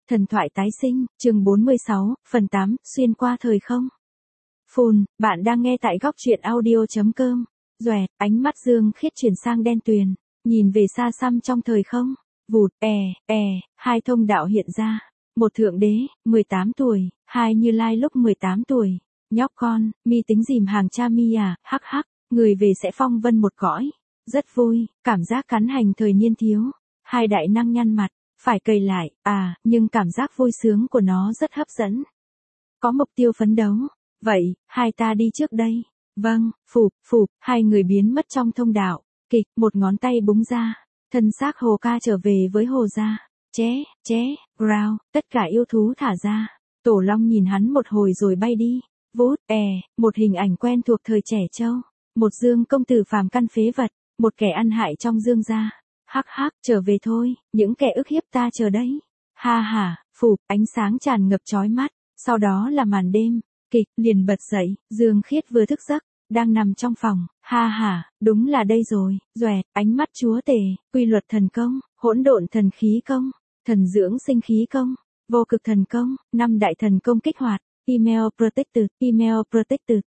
Thần thoại tái sinh, chương 46, phần 8, xuyên qua thời không. Phùn, bạn đang nghe tại góc truyện audio.com. Doẹt, ánh mắt Dương Khiết chuyển sang đen tuyền, nhìn về xa xăm trong thời không. Vụt, hai thông đạo hiện ra. Một thượng đế, 18 tuổi, hai Như Lai lúc 18 tuổi. Nhóc con, mi tính dìm hàng cha mi à, hắc hắc, người về sẽ phong vân một cõi. Rất vui, cảm giác cắn hành thời niên thiếu. Hai đại năng nhăn mặt. Phải cày lại, nhưng cảm giác vui sướng của nó rất hấp dẫn. Có mục tiêu phấn đấu. Vậy, hai ta đi trước đây. Vâng, phụp, hai người biến mất trong thông đạo. Kịch, một ngón tay búng ra. Thân xác Hồ Ca trở về với Hồ gia. Growl, tất cả yêu thú thả ra. Tổ Long nhìn hắn một hồi rồi bay đi. Vút, một hình ảnh quen thuộc thời trẻ trâu. Một Dương công tử phàm căn phế vật. Một kẻ ăn hại trong Dương gia. Hắc hắc, trở về thôi, những kẻ ức hiếp ta chờ đấy. Ha ha, phụp, ánh sáng tràn ngập chói mắt, sau đó là màn đêm. Kịch, liền bật dậy, Dương Khiết vừa thức giấc, đang nằm trong phòng. Ha ha, đúng là đây rồi. Doẹt, ánh mắt chúa tể, quy luật thần công, hỗn độn thần khí công, thần dưỡng sinh khí công, vô cực thần công, 5 đại thần công kích hoạt. Email protected,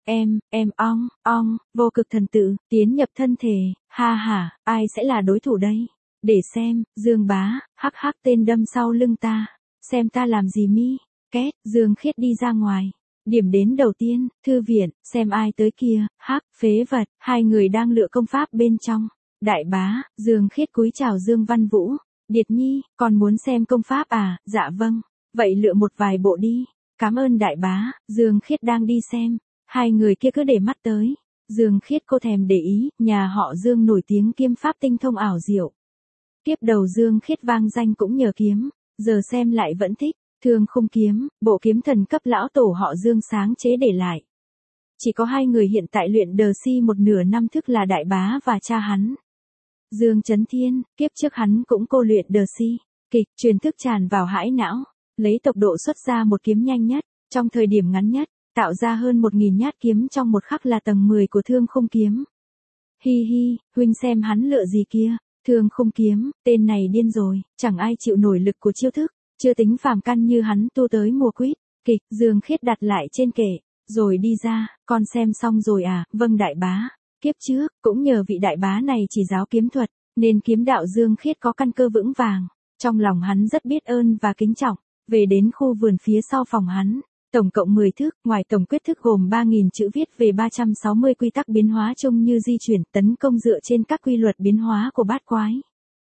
ong, vô cực thần tự, tiến nhập thân thể. Ha ha, ai sẽ là đối thủ đây? Để xem, Dương bá, hắc hắc tên đâm sau lưng ta. Xem ta làm gì mi? Két, Dương Khiết đi ra ngoài. Điểm đến đầu tiên, thư viện, xem ai tới kia, hắc, phế vật, hai người đang lựa công pháp bên trong. Đại bá, Dương Khiết cúi chào Dương Văn Vũ. Điệt nhi, còn muốn xem công pháp à? Dạ vâng. Vậy lựa một vài bộ đi. Cảm ơn đại bá, Dương Khiết đang đi xem. Hai người kia cứ để mắt tới. Dương Khiết cô thèm để ý, nhà họ Dương nổi tiếng kiếm pháp tinh thông ảo diệu. Tiếp đầu Dương Khiết vang danh cũng nhờ kiếm, giờ xem lại vẫn thích. Thương Khung kiếm, bộ kiếm thần cấp lão tổ họ Dương sáng chế để lại. Chỉ có hai người hiện tại luyện đờ si một nửa năm thức là đại bá và cha hắn. Dương Chấn Thiên, kiếp trước hắn cũng cô luyện đờ si. Kịch, truyền thức tràn vào hãi não. Lấy tốc độ xuất ra một kiếm nhanh nhất, trong thời điểm ngắn nhất, tạo ra hơn 1000 nhát kiếm trong một khắc là tầng 10 của Thương Khung kiếm. Hi hi, huynh xem hắn lựa gì kia, Thương Khung kiếm, tên này điên rồi, chẳng ai chịu nổi lực của chiêu thức, chưa tính phàm căn như hắn tu tới mùa quýt. Kịch, Dương Khiết đặt lại trên kệ, rồi đi ra, con xem xong rồi à, vâng đại bá. Kiếp trước, cũng nhờ vị đại bá này chỉ giáo kiếm thuật, nên kiếm đạo Dương Khiết có căn cơ vững vàng, trong lòng hắn rất biết ơn và kính trọng. Về đến khu vườn phía sau phòng hắn, tổng cộng 10 thức, ngoài tổng quyết thức gồm 3000 chữ viết về 360 quy tắc biến hóa trông như di chuyển, tấn công dựa trên các quy luật biến hóa của bát quái.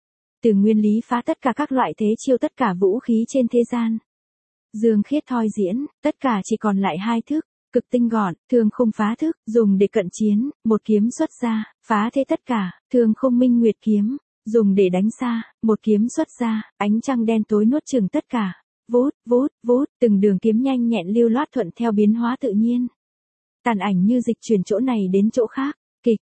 Từ nguyên lý phá tất cả các loại thế chiêu tất cả vũ khí trên thế gian. Dương Khiết thoi diễn, tất cả chỉ còn lại 2 thức, cực tinh gọn, Thương Khung phá thức, dùng để cận chiến, một kiếm xuất ra, phá thế tất cả, Thương Khung Minh Nguyệt kiếm, dùng để đánh xa, một kiếm xuất ra, ánh trăng đen tối nuốt chửng tất cả. Vút, từng đường kiếm nhanh nhẹn lưu loát thuận theo biến hóa tự nhiên. Tàn ảnh như dịch chuyển chỗ này đến chỗ khác, kịch,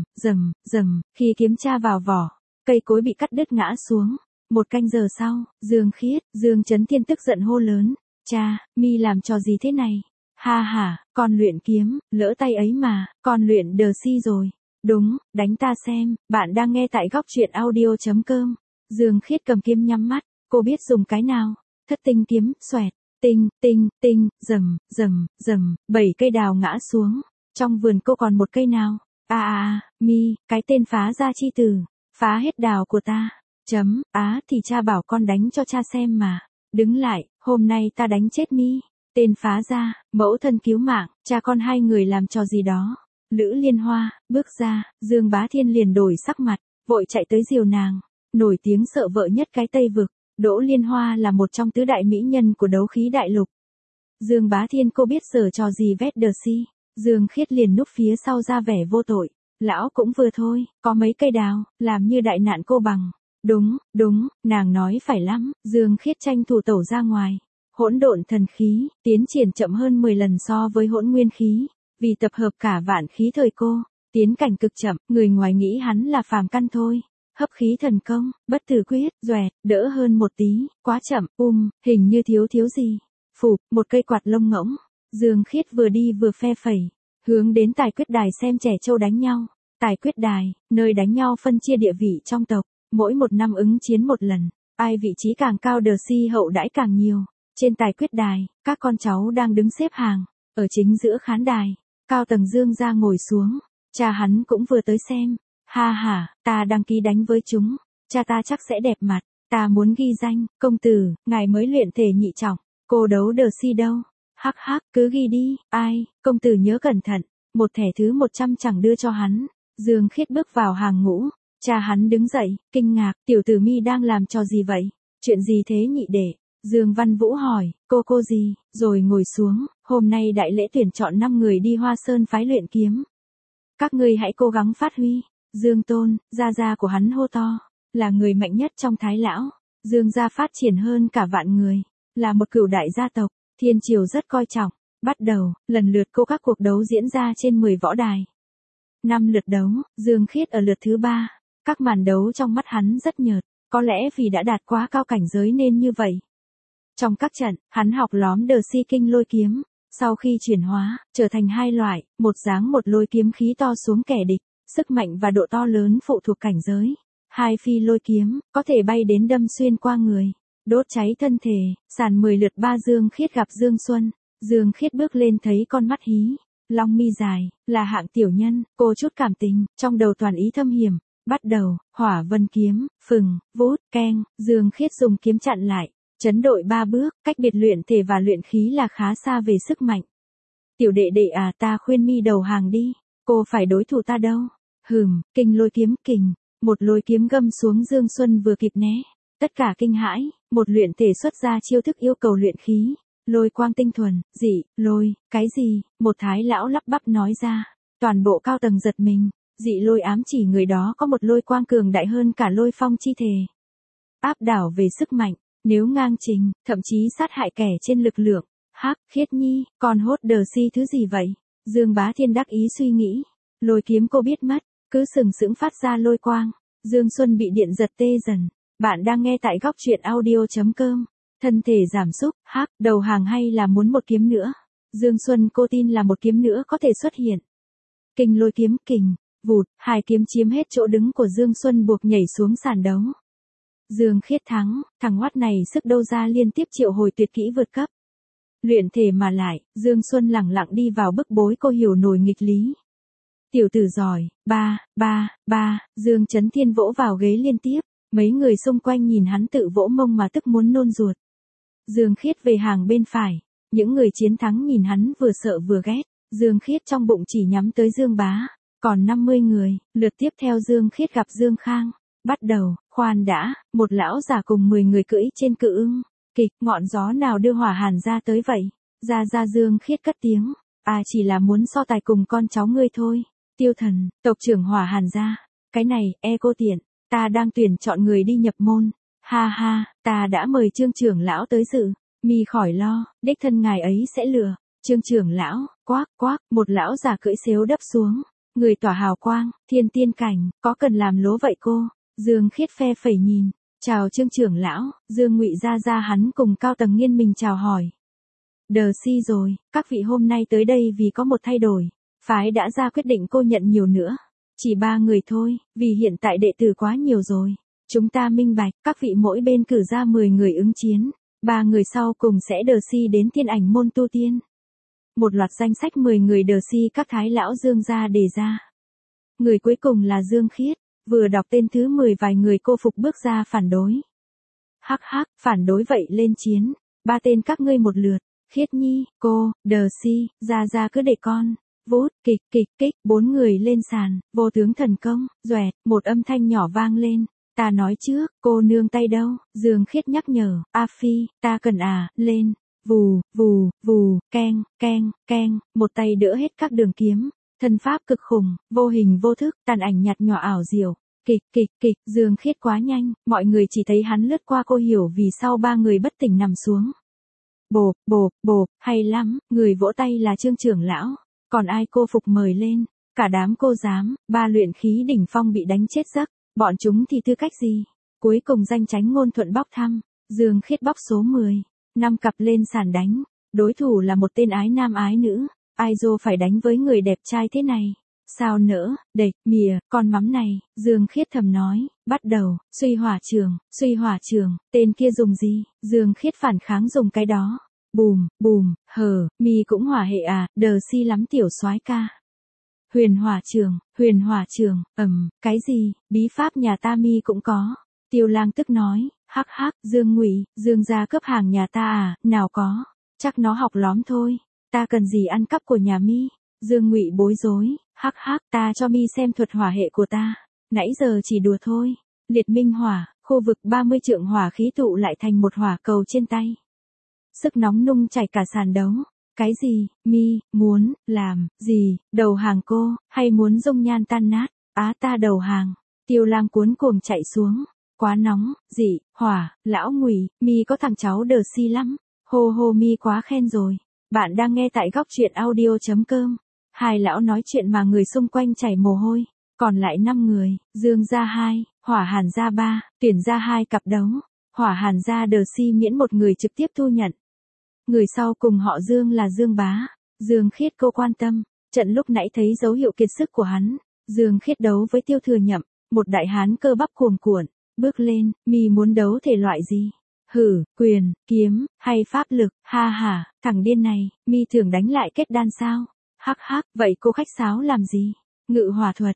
rầm, khi kiếm tra vào vỏ, cây cối bị cắt đứt ngã xuống. Một canh giờ sau, Dương Khiết, Dương Chấn Thiên tức giận hô lớn, cha, mi làm trò gì thế này? Ha ha, con luyện kiếm, lỡ tay ấy mà, con luyện đờ si rồi. Đúng, đánh ta xem, bạn đang nghe tại góc truyện audio.com. Dương Khiết cầm kiếm nhắm mắt, cô biết dùng cái nào? Thất tinh kiếm, xoẹt, tinh, rầm, 7 cây đào ngã xuống. Trong vườn cô còn một cây nào? Mi, cái tên phá gia chi tử, phá hết đào của ta. Thì cha bảo con đánh cho cha xem mà. Đứng lại, hôm nay ta đánh chết mi. Tên phá gia, mẫu thân cứu mạng, cha con hai người làm trò gì đó. Lữ Liên Hoa, bước ra, Dương Bá Thiên liền đổi sắc mặt, vội chạy tới dìu nàng. Nổi tiếng sợ vợ nhất cái Tây Vực. Đỗ Liên Hoa là một trong tứ đại mỹ nhân của đấu khí đại lục. Dương Bá Thiên cô biết sở trò gì vét đờ si. Dương Khiết liền núp phía sau ra vẻ vô tội. Lão cũng vừa thôi, có mấy cây đào, làm như đại nạn cô bằng. Đúng, nàng nói phải lắm. Dương Khiết tranh thủ tẩu ra ngoài. Hỗn độn thần khí, tiến triển chậm hơn 10 lần so với hỗn nguyên khí. Vì tập hợp cả vạn khí thời cô, tiến cảnh cực chậm, người ngoài nghĩ hắn là phàm căn thôi. Hấp khí thần công, bất tử quyết, doẹt, đỡ hơn một tí, quá chậm, hình như thiếu gì. Phụp, một cây quạt lông ngỗng. Dương Khiết vừa đi vừa phe phẩy, hướng đến tài quyết đài xem trẻ trâu đánh nhau. Tài quyết đài, nơi đánh nhau phân chia địa vị trong tộc, mỗi một năm ứng chiến một lần. ai vị trí càng cao đờ si hậu đãi càng nhiều. Trên tài quyết đài, các con cháu đang đứng xếp hàng, ở chính giữa khán đài, cao tầng Dương gia ngồi xuống, cha hắn cũng vừa tới xem. Ha ha, ta đăng ký đánh với chúng, cha ta chắc sẽ đẹp mặt, ta muốn ghi danh, công tử, ngài mới luyện thể nhị trọng, cô đấu đờ si đâu? Hắc hắc, cứ ghi đi, ai, công tử nhớ cẩn thận, một thẻ thứ 100 chẳng đưa cho hắn. Dương Khiết bước vào hàng ngũ, cha hắn đứng dậy, kinh ngạc, tiểu tử mi đang làm trò gì vậy? Chuyện gì thế nhị đệ? Dương Văn Vũ hỏi, cô gì, rồi ngồi xuống, hôm nay đại lễ tuyển chọn 5 người đi Hoa Sơn phái luyện kiếm. Các ngươi hãy cố gắng phát huy. Dương Tôn, gia của hắn hô to, là người mạnh nhất trong Thái lão. Dương gia phát triển hơn cả vạn người, là một cửu đại gia tộc, thiên triều rất coi trọng. Bắt đầu, lần lượt các cuộc đấu diễn ra trên 10 võ đài. 5 lượt đấu, Dương Khiết ở lượt thứ 3. Các màn đấu trong mắt hắn rất nhợt, có lẽ vì đã đạt quá cao cảnh giới nên như vậy. Trong các trận, hắn học lóm đờ si kinh lôi kiếm, sau khi chuyển hóa, trở thành hai loại, một dáng một lôi kiếm khí to xuống kẻ địch, sức mạnh và độ to lớn phụ thuộc cảnh giới. Hai phi lôi kiếm, có thể bay đến đâm xuyên qua người, đốt cháy thân thể. Sàn 10 lượt 3 Dương Khiết gặp Dương Xuân. Dương Khiết bước lên thấy con mắt hí, long mi dài, là hạng tiểu nhân, cô chút cảm tình, trong đầu toàn ý thâm hiểm. Bắt đầu, hỏa vân kiếm, phừng, vút, keng, Dương Khiết dùng kiếm chặn lại. Chấn đội 3 bước, cách biệt luyện thể và luyện khí là khá xa về sức mạnh. Tiểu đệ đệ à, ta khuyên mi đầu hàng đi, cô phải đối thủ ta đâu. Kinh lôi kiếm kình, một lôi kiếm găm xuống Dương Xuân vừa kịp né. Tất cả kinh hãi, một luyện thể xuất ra chiêu thức yêu cầu luyện khí. Lôi quang tinh thuần, dị, lôi, cái gì, một thái lão lắp bắp nói ra. Toàn bộ cao tầng giật mình, dị lôi ám chỉ người đó có một lôi quang cường đại hơn cả lôi phong chi thể. Áp đảo về sức mạnh. Nếu ngang trình, thậm chí sát hại kẻ trên lực lượng. Hắc, Khiết Nhi, con hốt đờ si thứ gì vậy? Dương Bá Thiên đắc ý suy nghĩ. Lôi kiếm cô biết mất, cứ sừng sững phát ra lôi quang. Dương Xuân bị điện giật tê dần. Bạn đang nghe tại góc truyện audio.com. Thân thể giảm xúc, hắc, đầu hàng hay là muốn một kiếm nữa? Dương Xuân cô tin là một kiếm nữa có thể xuất hiện. Kinh lôi kiếm kình, vụt, hai kiếm chiếm hết chỗ đứng của Dương Xuân buộc nhảy xuống sàn đấu. Dương Khiết thắng, thằng hoát này sức đâu ra liên tiếp triệu hồi tuyệt kỹ vượt cấp. Luyện thể mà lại, Dương Xuân lẳng lặng đi vào bức bối cô hiểu nổi nghịch lý. Tiểu tử giỏi, Dương Chấn Thiên vỗ vào ghế liên tiếp, mấy người xung quanh nhìn hắn tự vỗ mông mà tức muốn nôn ruột. Dương Khiết về hàng bên phải, những người chiến thắng nhìn hắn vừa sợ vừa ghét, Dương Khiết trong bụng chỉ nhắm tới Dương Bá, còn 50 người, lượt tiếp theo Dương Khiết gặp Dương Khang. Bắt đầu, khoan đã, một lão già cùng 10 người cưỡi trên cự ưng. Kịch, ngọn gió nào đưa Hỏa Hàn ra tới vậy? Ra Dương Khiết cất tiếng. À chỉ là muốn so tài cùng con cháu ngươi thôi. Tiêu Thần, tộc trưởng Hỏa Hàn ra. Cái này, cô tiện, ta đang tuyển chọn người đi nhập môn. Ha ha, ta đã mời Trương trưởng lão tới dự. Mi khỏi lo, đích thân ngài ấy sẽ lừa. Trương trưởng lão, quác, một lão già cưỡi xếu đấp xuống. Người tỏa hào quang, thiên tiên cảnh, có cần làm lố vậy cô? Dương Khiết phe phẩy nhìn, chào Trương trưởng lão. Dương Ngụy ra hắn cùng cao tầng nghiên mình chào hỏi. Đờ si rồi, các vị hôm nay tới đây vì có một thay đổi. Phái đã ra quyết định cô nhận nhiều nữa. Chỉ 3 người thôi, vì hiện tại đệ tử quá nhiều rồi. Chúng ta minh bạch, các vị mỗi bên cử ra 10 người ứng chiến. 3 người sau cùng sẽ đờ si đến thiên ảnh môn tu tiên. Một loạt danh sách 10 người đờ si các thái lão Dương gia đề ra. Người cuối cùng là Dương Khiết. Vừa đọc tên thứ 10 vài người cô phục bước ra phản đối. Hắc, phản đối vậy lên chiến. 3 tên các ngươi một lượt. Khiết Nhi, cô, đờ si, ra cứ để con. Vút, kịch, 4 người lên sàn. Vô tướng thần công, doẹt, một âm thanh nhỏ vang lên. Ta nói trước, cô nương tay đâu? Dương Khiết nhắc nhở. A Phi, ta cần lên. Vù, keng, một tay đỡ hết các đường kiếm. Thân pháp cực khủng, vô hình vô thức, tàn ảnh nhạt nhòa ảo diệu. Kịch, Dương Khiết quá nhanh, mọi người chỉ thấy hắn lướt qua cô hiểu vì sau 3 người bất tỉnh nằm xuống. Bộp, hay lắm, người vỗ tay là Trương trưởng lão, còn ai cô phục mời lên, cả đám cô dám, 3 luyện khí đỉnh phong bị đánh chết giấc, bọn chúng thì tư cách gì? Cuối cùng danh chánh ngôn thuận bóc thăm, Dương Khiết bóc số 10, 5 cặp lên sàn đánh, đối thủ là một tên ái nam ái nữ. Ai dô phải đánh với người đẹp trai thế này? Sao nỡ, đệt, mìa, con mắm này, Dương Khiết thầm nói, Bắt đầu, suy hỏa trường, tên kia dùng gì? Dương Khiết phản kháng dùng cái đó. Bùm, mi cũng hỏa hệ à, đờ si lắm tiểu soái ca. Huyền hỏa trường, cái gì, bí pháp nhà ta mi cũng có. Tiêu Lang tức nói, hắc, Dương Ngụy, Dương gia cướp hàng nhà ta à, nào có, chắc nó học lóm thôi, ta cần gì ăn cắp của nhà mi. Dương Ngụy bối rối, hắc, ta cho mi xem thuật hỏa hệ của ta, nãy giờ chỉ đùa thôi. Liệt minh hỏa, khu vực 30 trượng hỏa khí tụ lại thành một hỏa cầu trên tay. Sức nóng nung chảy cả sàn đấu. Cái gì, mi, muốn, làm, gì, đầu hàng cô, hay muốn dung nhan tan nát, ta đầu hàng. Tiêu Lang cuốn cuồng chạy xuống, quá nóng, dị, hỏa, lão Ngụy, mi có thằng cháu đờ si lắm, hô mi quá khen rồi. Bạn đang nghe tại góc truyện audio.com. Hai lão nói chuyện mà người xung quanh chảy mồ hôi, còn lại 5 người, Dương gia 2, Hỏa Hàn gia 3, Tuyển gia 2 cặp đấu, Hỏa Hàn gia đờ si miễn một người trực tiếp thu nhận. Người sau cùng họ Dương là Dương Bá, Dương Khiết cô quan tâm, trận lúc nãy thấy dấu hiệu kiệt sức của hắn, Dương Khiết đấu với Tiêu Thừa Nhậm, một đại hán cơ bắp cuồn cuộn, bước lên, mi muốn đấu thể loại gì? Hử, quyền, kiếm, hay pháp lực, ha ha, thằng điên này, mi thường đánh lại kết đan sao? Hắc, vậy cô khách sáo làm gì? Ngự hỏa thuật,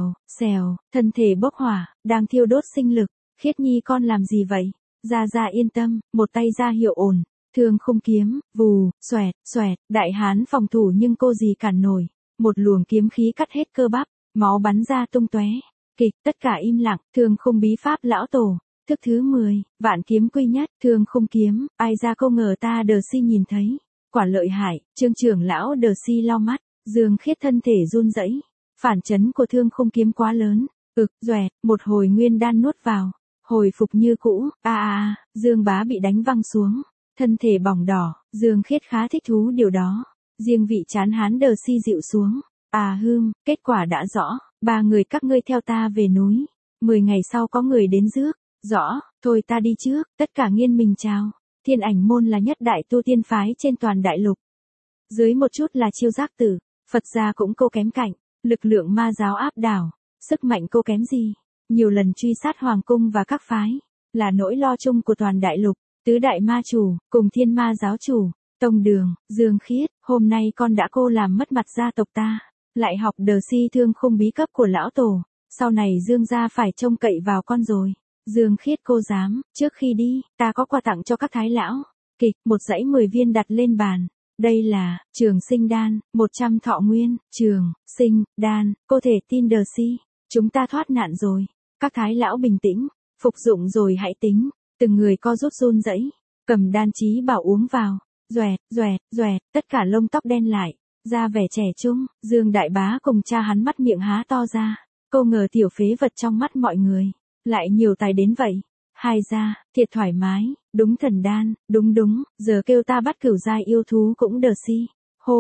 xèo, thân thể bốc hỏa, đang thiêu đốt sinh lực, Khiết nhi con làm gì vậy? Gia yên tâm, một tay ra hiệu ổn. Thương khung kiếm, vù, xoẹt, đại hán phòng thủ nhưng cô gì cản nổi. Một luồng kiếm khí cắt hết cơ bắp, máu bắn ra tung tóe. Kịch, tất cả im lặng, thương khung bí pháp lão tổ. Thức thứ 10, vạn kiếm quy nhất, thương khung kiếm, ai ra không ngờ ta đờ si nhìn thấy. Quả lợi hại, Trương trưởng lão đờ si lau mắt, Dương Khiết thân thể run rẩy. Phản chấn của thương khung kiếm quá lớn, doẹt, một hồi nguyên đan nuốt vào. Hồi phục như cũ, Dương Bá bị đánh văng xuống. Thân thể bỏng đỏ, Dương Khiết khá thích thú điều đó. Riêng vị chán hán đờ si dịu xuống. Kết quả đã rõ, 3 người các ngươi theo ta về núi. 10 ngày sau có người đến rước. Rõ, thôi ta đi trước, tất cả nghiên mình chào. Thiên Ảnh môn là nhất đại tu tiên phái trên toàn đại lục. Dưới một chút là Chiêu Giác Tử, Phật gia cũng cô kém cạnh, lực lượng ma giáo áp đảo, sức mạnh cô kém gì. Nhiều lần truy sát hoàng cung và các phái, là nỗi lo chung của toàn đại lục. Tứ đại ma chủ, cùng thiên ma giáo chủ, Tông Đường, Dương Khiết, hôm nay con đã cô làm mất mặt gia tộc ta, lại học đờ si thương khung bí cấp của lão tổ, sau này Dương gia phải trông cậy vào con rồi. Dương Khiết cô dám, trước khi đi, ta có quà tặng cho các thái lão. Kịch, một dãy 10 viên đặt lên bàn. Đây là, Trường Sinh Đan, 100 thọ nguyên, Trường Sinh Đan, cô thể tin đờ si, chúng ta thoát nạn rồi. Các thái lão bình tĩnh, phục dụng rồi hãy tính. Từng người co rút run rẩy, cầm đan chí bảo uống vào, doẹt, tất cả lông tóc đen lại, ra vẻ trẻ trung, Dương Đại Bá cùng cha hắn mắt miệng há to ra, cô ngờ tiểu phế vật trong mắt mọi người, lại nhiều tài đến vậy. Hai ra, thiệt thoải mái, đúng thần đan, đúng, giờ kêu ta bắt cửu giai yêu thú cũng đờ si. Hô,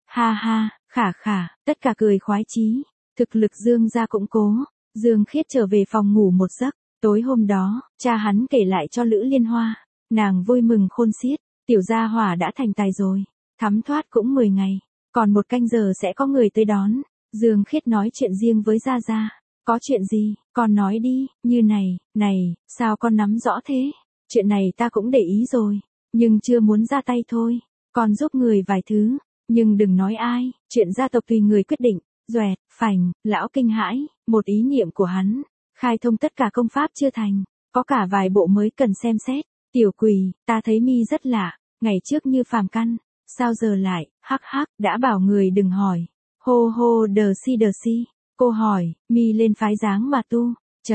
ha, khả, tất cả cười khoái chí, thực lực Dương gia cũng cố, Dương Khiết trở về phòng ngủ một giấc. Tối hôm đó, cha hắn kể lại cho Lữ Liên Hoa, nàng vui mừng khôn xiết, tiểu gia hỏa đã thành tài rồi, thắm thoát cũng 10 ngày, còn 1 canh giờ sẽ có người tới đón. Dương Khiết nói chuyện riêng với Gia. Có chuyện gì, con nói đi, như này, sao con nắm rõ thế? Chuyện này ta cũng để ý rồi, nhưng chưa muốn ra tay thôi, con giúp người vài thứ, nhưng đừng nói ai, chuyện gia tộc tùy người quyết định. Doẹt, phành, lão kinh hãi, một ý niệm của hắn. Khai thông tất cả công pháp chưa thành, có cả vài bộ mới cần xem xét. Tiểu quỷ, ta thấy mi rất lạ, ngày trước như phàm căn, sao giờ lại, hắc, đã bảo người đừng hỏi. Hô, đờ si, cô hỏi, mi lên phái dáng mà tu,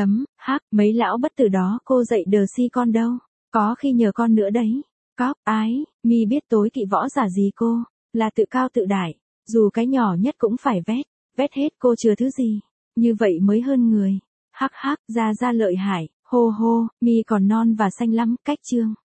mấy lão bất tử đó cô dạy đờ si con đâu, có khi nhờ con nữa đấy. Cóc, ái, mi biết tối kỵ võ giả gì cô, là tự cao tự đại, dù cái nhỏ nhất cũng phải vét hết cô chừa thứ gì, như vậy mới hơn người. Hắc, ra lợi hại, hô, mi còn non và xanh lắm, cách chương.